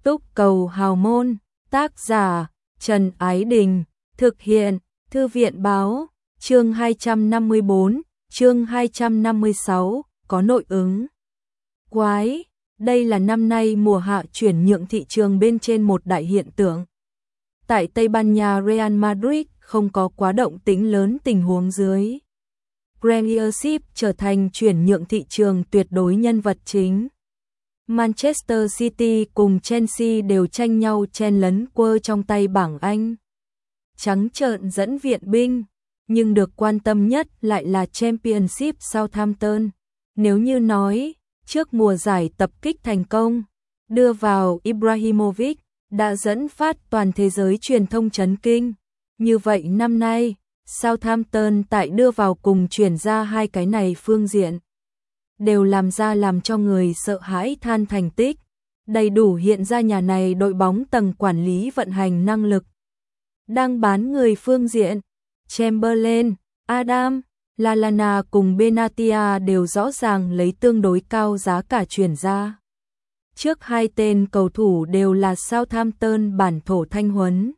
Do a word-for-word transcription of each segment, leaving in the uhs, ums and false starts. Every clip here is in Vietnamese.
Túc cầu hào môn, tác giả Trần Ái Đình, thực hiện Thư viện Báo, chương hai trăm năm mươi bốn, chương hai trăm năm mươi sáu, có nội ứng. Quái, đây là năm nay mùa hạ chuyển nhượng thị trường bên trên một đại hiện tượng. Tại Tây Ban Nha, Real Madrid không có quá động tĩnh lớn tình huống dưới. Premiership trở thành chuyển nhượng thị trường tuyệt đối nhân vật chính. Manchester City cùng Chelsea đều tranh nhau chen lấn quơ trong tay bảng Anh. Trắng trợn dẫn viện binh, nhưng được quan tâm nhất lại là Championship Southampton. Nếu như nói, trước mùa giải tập kích thành công, đưa vào Ibrahimovic, đã dẫn phát toàn thế giới truyền thông chấn kinh. Như vậy năm nay, Southampton tại đưa vào cùng chuyển ra hai cái này phương diện, đều làm ra làm cho người sợ hãi than thành tích, đầy đủ hiện ra nhà này đội bóng tầng quản lý vận hành năng lực. Đang bán người phương diện, Chamberlain, Adam, Lallana cùng Benatia đều rõ ràng lấy tương đối cao giá cả chuyển ra. Trước hai tên cầu thủ đều là Southampton bản thổ thanh huấn.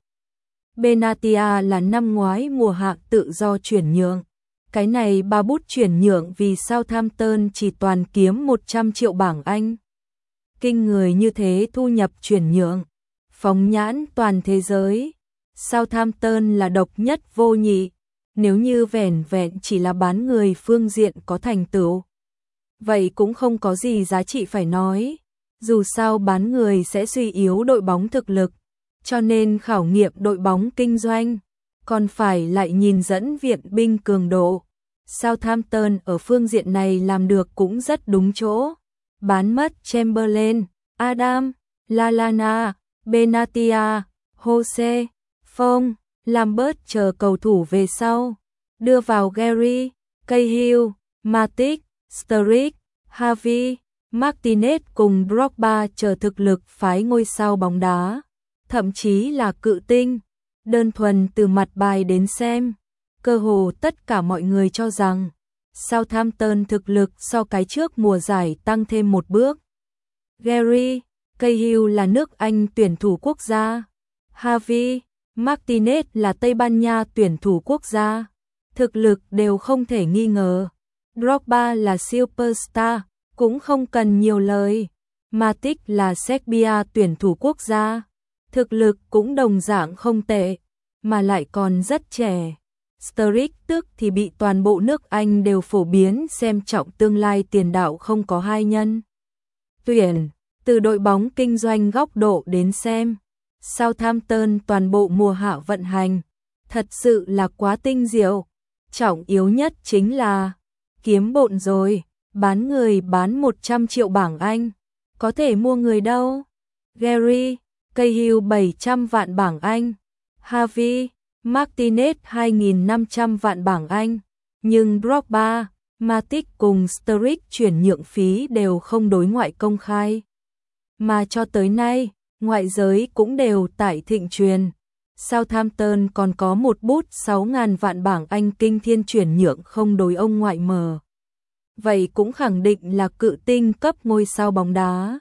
Benatia là năm ngoái mùa hạ tự do chuyển nhượng. Cái này ba bút chuyển nhượng vì Southampton chỉ toàn kiếm một trăm triệu bảng Anh. Kinh người như thế thu nhập chuyển nhượng, phóng nhãn toàn thế giới, Southampton là độc nhất vô nhị. Nếu như vẻn vẹn chỉ là bán người phương diện có thành tựu, vậy cũng không có gì giá trị phải nói. Dù sao bán người sẽ suy yếu đội bóng thực lực, cho nên khảo nghiệm đội bóng kinh doanh, còn phải lại nhìn dẫn viện binh cường độ. Southampton ở phương diện này làm được cũng rất đúng chỗ. Bán mất Chamberlain, Adam, Lallana, Benatia, Jose, Phong, Lambert chờ cầu thủ về sau. Đưa vào Gary, Cahill, Matic, Sturridge, Javi, Martinez cùng Drogba chờ thực lực phái ngôi sao bóng đá, thậm chí là cự tinh. Đơn thuần từ mặt bài đến xem, cơ hồ tất cả mọi người cho rằng Southampton thực lực so cái trước mùa giải tăng thêm một bước. Gary, Cahill là nước Anh tuyển thủ quốc gia, Javi, Martinez là Tây Ban Nha tuyển thủ quốc gia, thực lực đều không thể nghi ngờ. Drogba là superstar, cũng không cần nhiều lời. Matic là Serbia tuyển thủ quốc gia, thực lực cũng đồng dạng không tệ, mà lại còn rất trẻ. Sturridge tức thì bị toàn bộ nước Anh đều phổ biến xem trọng tương lai tiền đạo không có hai nhân tuyển. Từ đội bóng kinh doanh góc độ đến xem, Southampton toàn bộ mùa hạ vận hành thật sự là quá tinh diệu. Trọng yếu nhất chính là kiếm bộn rồi, bán người bán một trăm triệu bảng Anh, có thể mua người đâu. Gary, Cahill bảy trăm vạn bảng Anh, Javi, Martinez hai nghìn năm trăm vạn bảng Anh, nhưng Drogba, Matic cùng Sturridge chuyển nhượng phí đều không đối ngoại công khai. Mà cho tới nay, ngoại giới cũng đều tại thịnh truyền. Southampton còn có một bút sáu nghìn vạn bảng Anh kinh thiên chuyển nhượng không đối ông ngoại mở. Vậy cũng khẳng định là cự tinh cấp ngôi sao bóng đá.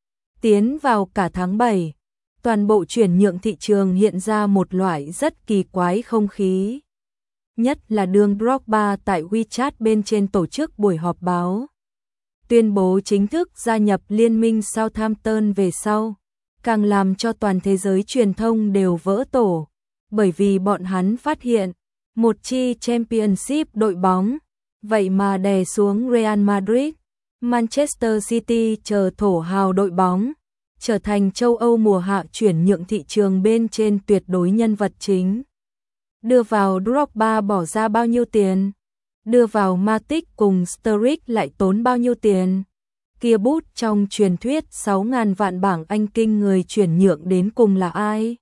Tiến vào cả tháng bảy, toàn bộ chuyển nhượng thị trường hiện ra một loại rất kỳ quái không khí. Nhất là đương Drogba tại WeChat bên trên tổ chức buổi họp báo, tuyên bố chính thức gia nhập liên minh Southampton về sau, càng làm cho toàn thế giới truyền thông đều vỡ tổ, bởi vì bọn hắn phát hiện, một chi Championship đội bóng, vậy mà đè xuống Real Madrid, Manchester City chờ thổ hào đội bóng, trở thành châu Âu mùa hạ chuyển nhượng thị trường bên trên tuyệt đối nhân vật chính. Đưa vào Drogba bỏ ra bao nhiêu tiền? Đưa vào Matic cùng Sturridge lại tốn bao nhiêu tiền? Kia bút trong truyền thuyết sáu nghìn vạn bảng Anh kinh người chuyển nhượng đến cùng là ai?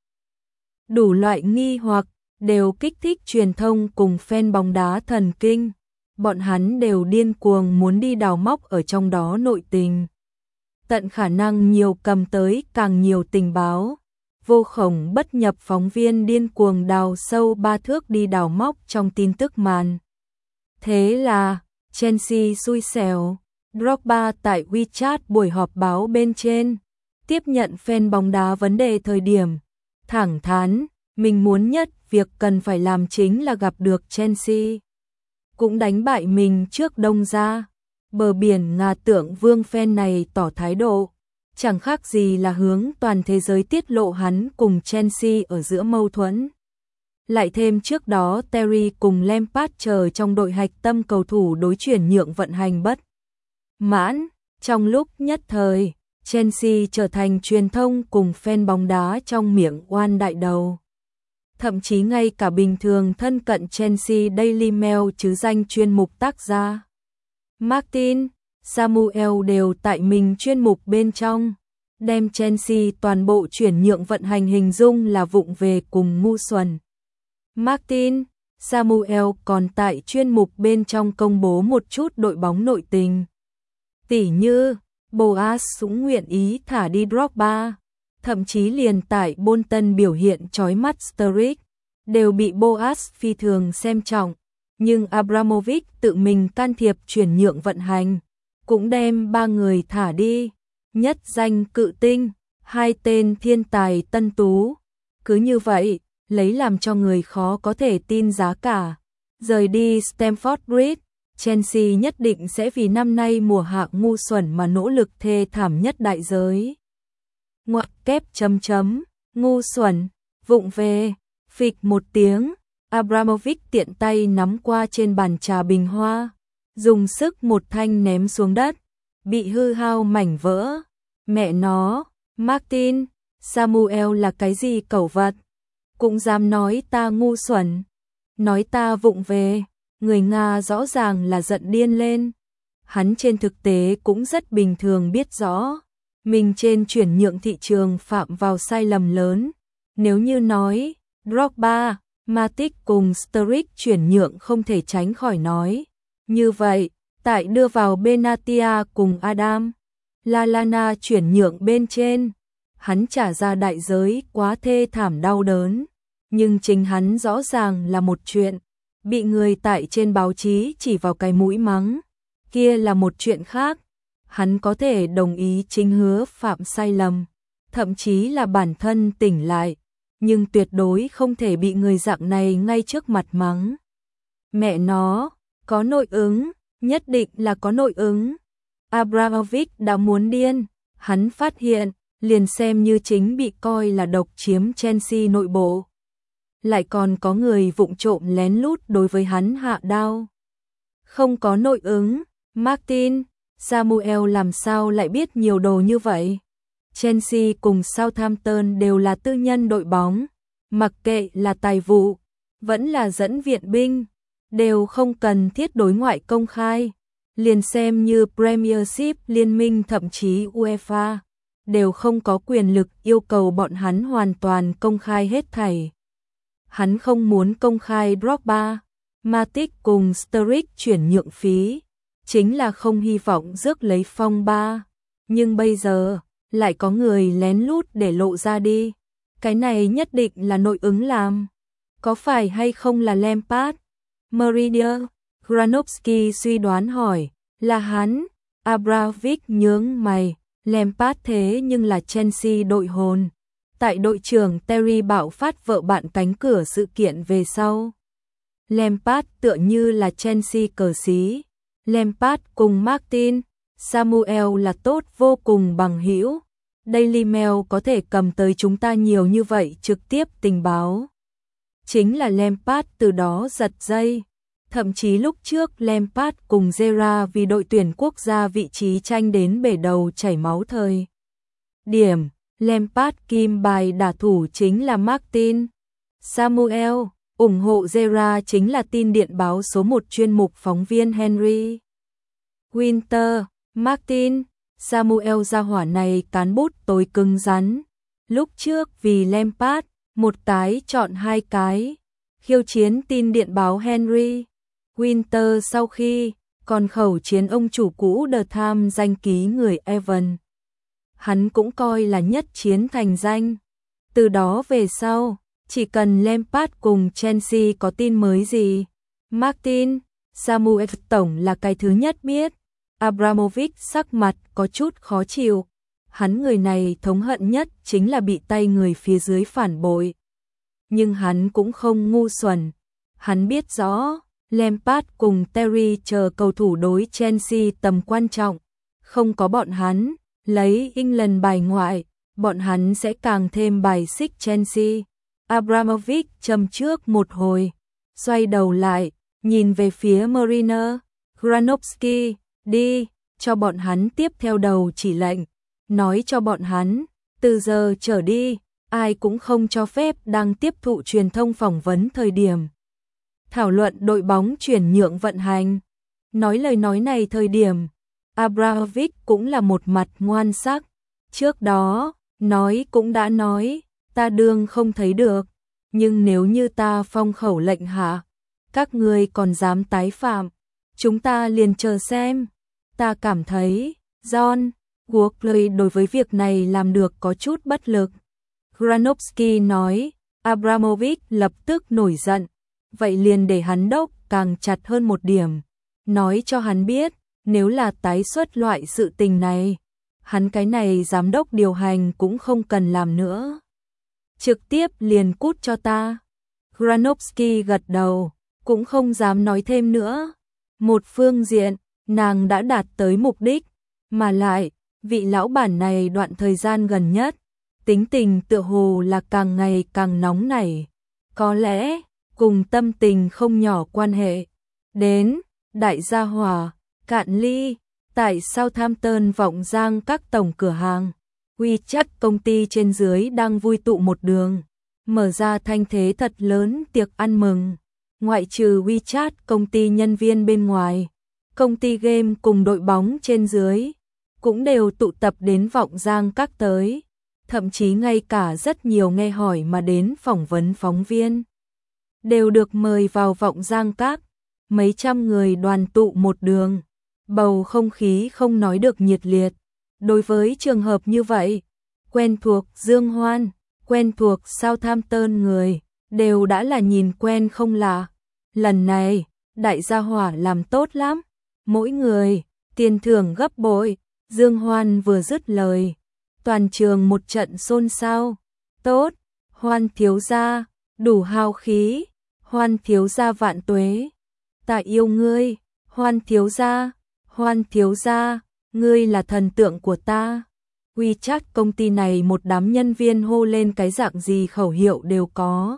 Đủ loại nghi hoặc đều kích thích truyền thông cùng fan bóng đá thần kinh. Bọn hắn đều điên cuồng muốn đi đào móc ở trong đó nội tình. Tận khả năng nhiều cầm tới càng nhiều tình báo. Vô khổng bất nhập phóng viên điên cuồng đào sâu ba thước đi đào móc trong tin tức màn. Thế là, Chelsea xui xẻo. Drogba tại WeChat buổi họp báo bên trên, tiếp nhận fan bóng đá vấn đề thời điểm, thẳng thắn, mình muốn nhất việc cần phải làm chính là gặp được Chelsea. Cũng đánh bại mình trước Đông ra. Bờ biển Ngà Tượng Vương fan này tỏ thái độ, chẳng khác gì là hướng toàn thế giới tiết lộ hắn cùng Chelsea ở giữa mâu thuẫn. Lại thêm trước đó Terry cùng Lampard chờ trong đội hạch tâm cầu thủ đối chuyển nhượng vận hành bất mãn, trong lúc nhất thời, Chelsea trở thành truyền thông cùng fan bóng đá trong miệng oan đại đầu. Thậm chí ngay cả bình thường thân cận Chelsea Daily Mail chứ danh chuyên mục tác gia Martin, Samuel đều tại mình chuyên mục bên trong, đem Chelsea toàn bộ chuyển nhượng vận hành hình dung là vụng về cùng ngu xuẩn. Martin, Samuel còn tại chuyên mục bên trong công bố một chút đội bóng nội tình. Tỉ như, Boas cũng nguyện ý thả đi Drogba, thậm chí liền tại Bolton biểu hiện chói mắt Sturridge, đều bị Boas phi thường xem trọng. Nhưng Abramovich tự mình can thiệp chuyển nhượng vận hành, cũng đem ba người thả đi, nhất danh cự tinh, hai tên thiên tài tân tú. Cứ như vậy, lấy làm cho người khó có thể tin giá cả. Rời đi Stamford Bridge, Chelsea nhất định sẽ vì năm nay mùa hạ ngu xuẩn mà nỗ lực thê thảm nhất đại giới. Ngoặc kép chấm chấm, ngu xuẩn, vụng về, phịch một tiếng. Abramovich tiện tay nắm qua trên bàn trà bình hoa, dùng sức một thanh ném xuống đất, bị hư hao mảnh vỡ. Mẹ nó, Martin, Samuel là cái gì cẩu vật? Cũng dám nói ta ngu xuẩn, nói ta vụng về, người Nga rõ ràng là giận điên lên. Hắn trên thực tế cũng rất bình thường biết rõ, mình trên chuyển nhượng thị trường phạm vào sai lầm lớn. Nếu như nói, Drogba, Matic cùng Sturridge chuyển nhượng không thể tránh khỏi nói. Như vậy, tại đưa vào Benatia cùng Adam Lallana chuyển nhượng bên trên, hắn trả ra đại giới quá thê thảm đau đớn. Nhưng chính hắn rõ ràng là một chuyện, bị người tại trên báo chí chỉ vào cái mũi mắng, kia là một chuyện khác. Hắn có thể đồng ý chính hứa phạm sai lầm, thậm chí là bản thân tỉnh lại, nhưng tuyệt đối không thể bị người dạng này ngay trước mặt mắng. Mẹ nó, có nội ứng, nhất định là có nội ứng. Abramovich đã muốn điên, hắn phát hiện, liền xem như chính bị coi là độc chiếm Chelsea nội bộ, lại còn có người vụng trộm lén lút đối với hắn hạ đao. Không có nội ứng, Martin, Samuel làm sao lại biết nhiều đồ như vậy? Chelsea cùng Southampton đều là tư nhân đội bóng, mặc kệ là tài vụ, vẫn là dẫn viện binh, đều không cần thiết đối ngoại công khai. Liền xem như Premiership liên minh thậm chí UEFA, đều không có quyền lực yêu cầu bọn hắn hoàn toàn công khai hết thảy. Hắn không muốn công khai Drogba, Matic cùng Sturridge chuyển nhượng phí, chính là không hy vọng rước lấy phong ba. Nhưng bây giờ, lại có người lén lút để lộ ra đi. Cái này nhất định là nội ứng làm. Có phải hay không là Lampard? Meridia Granovsky suy đoán hỏi, là hắn? Abramovich nhướng mày, Lampard thế nhưng là Chelsea đội hồn. Tại đội trưởng Terry bạo phát vợ bạn cánh cửa sự kiện về sau, Lampard tựa như là Chelsea cờ xí. Lampard cùng Martin, Samuel là tốt vô cùng bằng hữu. Daily Mail có thể cầm tới chúng ta nhiều như vậy trực tiếp tình báo. Chính là Lampard từ đó giật dây. Thậm chí lúc trước Lampard cùng Gerrard vì đội tuyển quốc gia vị trí tranh đến bể đầu chảy máu thời điểm, Lampard kim bài đả thủ chính là Martin. Samuel, ủng hộ Gerrard chính là tin điện báo số một chuyên mục phóng viên Henry Winter. Martin, Samuel gia hỏa này cán bút tối cứng rắn. Lúc trước vì Lampard, một cái chọn hai cái, khiêu chiến tin điện báo Henry Winter sau khi còn khẩu chiến ông chủ cũ The Times danh ký người Evan. Hắn cũng coi là nhất chiến thành danh. Từ đó về sau, chỉ cần Lampard cùng Chelsea có tin mới gì, Martin, Samuel tổng là cái thứ nhất biết. Abramovich sắc mặt có chút khó chịu. Hắn người này thống hận nhất chính là bị tay người phía dưới phản bội. Nhưng hắn cũng không ngu xuẩn. Hắn biết rõ, Lampard cùng Terry chờ cầu thủ đối Chelsea tầm quan trọng. Không có bọn hắn, lấy England bài ngoại, bọn hắn sẽ càng thêm bài xích Chelsea. Abramovich châm trước một hồi, xoay đầu lại, nhìn về phía Mourinho, Granovsky, đi, cho bọn hắn tiếp theo đầu chỉ lệnh, nói cho bọn hắn, từ giờ trở đi, ai cũng không cho phép đang tiếp thụ truyền thông phỏng vấn thời điểm thảo luận đội bóng chuyển nhượng vận hành. Nói lời nói này thời điểm, Abramovich cũng là một mặt ngoan sắc. Trước đó, nói cũng đã nói, ta đương không thấy được, nhưng nếu như ta phong khẩu lệnh hạ, các ngươi còn dám tái phạm, chúng ta liền chờ xem. Ta cảm thấy, John Walkley đối với việc này làm được có chút bất lực. Granovsky nói, Abramovich lập tức nổi giận, vậy liền để hắn đốc càng chặt hơn một điểm, nói cho hắn biết, nếu là tái xuất loại sự tình này, hắn cái này giám đốc điều hành cũng không cần làm nữa. Trực tiếp liền cút cho ta. Granovsky gật đầu, cũng không dám nói thêm nữa. Một phương diện, nàng đã đạt tới mục đích, mà lại, vị lão bản này đoạn thời gian gần nhất, tính tình tựa hồ là càng ngày càng nóng nảy. Có lẽ, cùng tâm tình không nhỏ quan hệ. Đến, đại gia hỏa, cạn ly, tại Southampton vọng giang các tổng cửa hàng. WeChat công ty trên dưới đang vui tụ một đường, mở ra thanh thế thật lớn tiệc ăn mừng. Ngoại trừ WeChat công ty nhân viên bên ngoài, công ty game cùng đội bóng trên dưới, cũng đều tụ tập đến vọng giang các tới. Thậm chí ngay cả rất nhiều nghe hỏi mà đến phỏng vấn phóng viên đều được mời vào vọng giang các, mấy trăm người đoàn tụ một đường, bầu không khí không nói được nhiệt liệt. Đối với trường hợp như vậy, quen thuộc Dương Hoan, quen thuộc Southampton người, đều đã là nhìn quen không lạ. Lần này, đại gia hỏa làm tốt lắm, mỗi người, tiền thưởng gấp bội. Dương Hoan vừa dứt lời, toàn trường một trận xôn xao. Tốt, Hoan thiếu gia, đủ hào khí, Hoan thiếu gia vạn tuế. Ta yêu ngươi, Hoan thiếu gia, Hoan thiếu gia, ngươi là thần tượng của ta. WeChat công ty này một đám nhân viên hô lên cái dạng gì khẩu hiệu đều có.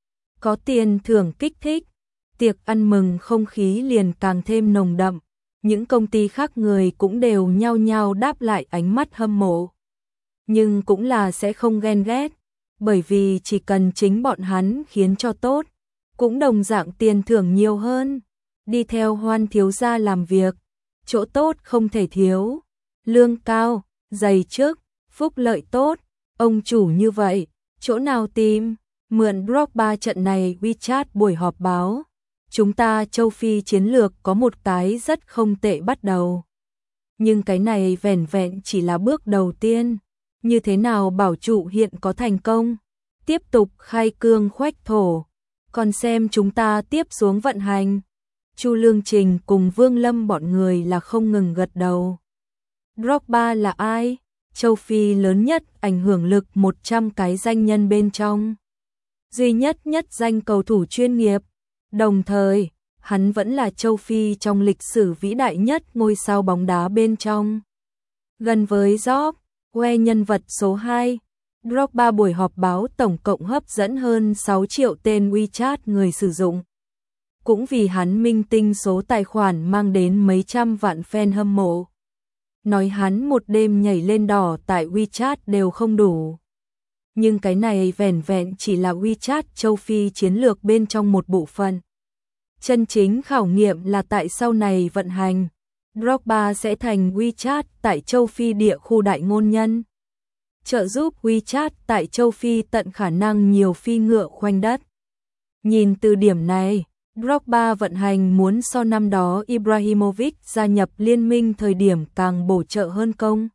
Có tiền thưởng kích thích, tiệc ăn mừng không khí liền càng thêm nồng đậm. Những công ty khác người cũng đều nhao nhao đáp lại ánh mắt hâm mộ. Nhưng cũng là sẽ không ghen ghét, bởi vì chỉ cần chính bọn hắn khiến cho tốt, cũng đồng dạng tiền thưởng nhiều hơn. Đi theo Hoan thiếu gia làm việc, chỗ tốt không thể thiếu, lương cao, giày chức, phúc lợi tốt, ông chủ như vậy, chỗ nào tìm? Mượn Drogba trận này WeChat buổi họp báo. Chúng ta châu Phi chiến lược có một cái rất không tệ bắt đầu. Nhưng cái này vẻn vẹn chỉ là bước đầu tiên. Như thế nào bảo trụ hiện có thành công? Tiếp tục khai cương khoách thổ. Còn xem chúng ta tiếp xuống vận hành. Chu Lương Trình cùng Vương Lâm bọn người là không ngừng gật đầu. Drogba là ai? Châu Phi lớn nhất ảnh hưởng lực một trăm cái danh nhân bên trong. Duy nhất nhất danh cầu thủ chuyên nghiệp. Đồng thời, hắn vẫn là châu Phi trong lịch sử vĩ đại nhất ngôi sao bóng đá bên trong. Gần với George Weah nhân vật số hai, Drogba buổi họp báo tổng cộng hấp dẫn hơn sáu triệu tên WeChat người sử dụng. Cũng vì hắn minh tinh số tài khoản mang đến mấy trăm vạn fan hâm mộ. Nói hắn một đêm nhảy lên đỏ tại WeChat đều không đủ. Nhưng cái này vẻn vẹn chỉ là WeChat châu Phi chiến lược bên trong một bộ phận. Chân chính khảo nghiệm là tại sau này vận hành, Drogba sẽ thành WeChat tại châu Phi địa khu đại ngôn nhân. Trợ giúp WeChat tại châu Phi tận khả năng nhiều phi ngựa khoanh đất. Nhìn từ điểm này, Drogba vận hành muốn so năm đó Ibrahimovic gia nhập liên minh thời điểm càng bổ trợ hơn công.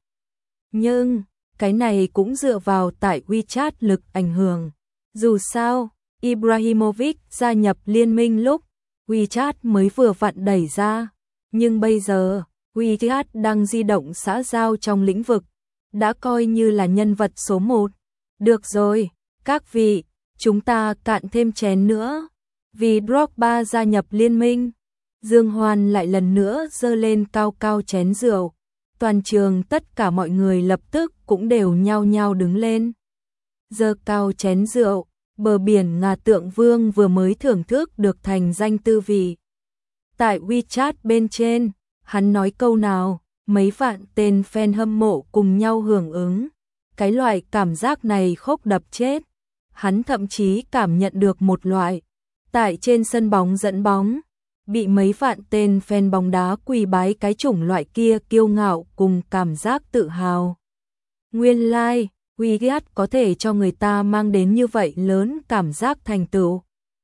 Nhưng, cái này cũng dựa vào tại WeChat lực ảnh hưởng. Dù sao, Ibrahimovic gia nhập liên minh lúc WeChat mới vừa vặn đẩy ra, nhưng bây giờ WeChat đang di động xã giao trong lĩnh vực đã coi như là nhân vật số một. Được rồi, các vị, chúng ta cạn thêm chén nữa. Vì Drogba gia nhập liên minh, Dương Hoan lại lần nữa giơ lên cao cao chén rượu. Toàn trường tất cả mọi người lập tức cũng đều nhao nhao đứng lên. Giơ cao chén rượu, bờ biển Ngà Tượng Vương vừa mới thưởng thức được thành danh tư vị. Tại WeChat bên trên, hắn nói câu nào, mấy vạn tên fan hâm mộ cùng nhau hưởng ứng. Cái loại cảm giác này khốc đập chết. Hắn thậm chí cảm nhận được một loại, tại trên sân bóng dẫn bóng, bị mấy vạn tên fan bóng đá quỳ bái cái chủng loại kia kiêu ngạo cùng cảm giác tự hào. Nguyên lai, like, WeChat có thể cho người ta mang đến như vậy lớn cảm giác thành tựu.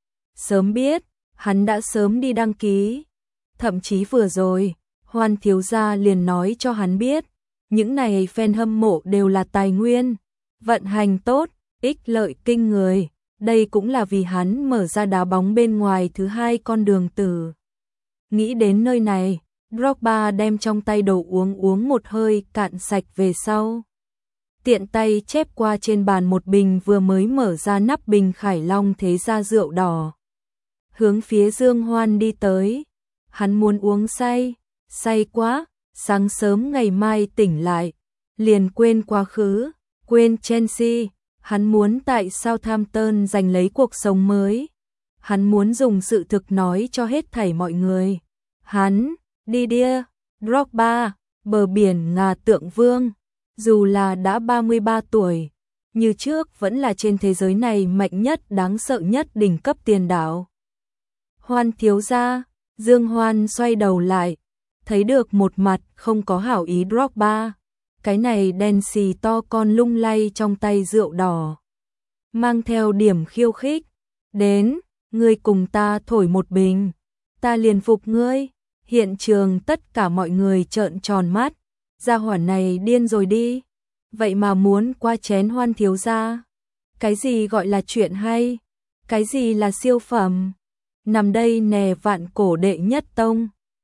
Sớm biết, hắn đã sớm đi đăng ký. Thậm chí vừa rồi, Hoan thiếu gia liền nói cho hắn biết, những này fan hâm mộ đều là tài nguyên, vận hành tốt, ích lợi kinh người. Đây cũng là vì hắn mở ra đá bóng bên ngoài thứ hai con đường tử. Nghĩ đến nơi này, Drogba đem trong tay đồ uống uống một hơi cạn sạch về sau. Tiện tay chép qua trên bàn một bình vừa mới mở ra nắp bình Khải Long thế gia rượu đỏ. Hướng phía Dương Hoan đi tới. Hắn muốn uống say, say quá, sáng sớm ngày mai tỉnh lại, liền quên quá khứ, quên Chelsea. Hắn muốn tại Southampton giành lấy cuộc sống mới. Hắn muốn dùng sự thực nói cho hết thảy mọi người. Hắn, Didier Drogba, bờ biển Ngà Tượng Vương, dù là đã ba mươi ba tuổi, như trước vẫn là trên thế giới này mạnh nhất đáng sợ nhất đỉnh cấp tiền đạo. Hoan thiếu gia, Dương Hoan xoay đầu lại, thấy được một mặt không có hảo ý Drogba. Cái này đen xì to con lung lay trong tay rượu đỏ, mang theo điểm khiêu khích. Đến, ngươi cùng ta thổi một bình, ta liền phục ngươi. Hiện trường tất cả mọi người trợn tròn mắt, gia hỏa này điên rồi đi. Vậy mà muốn qua chén Hoan thiếu gia. Cái gì gọi là chuyện hay? Cái gì là siêu phẩm? Nằm đây nè vạn cổ đệ nhất tông.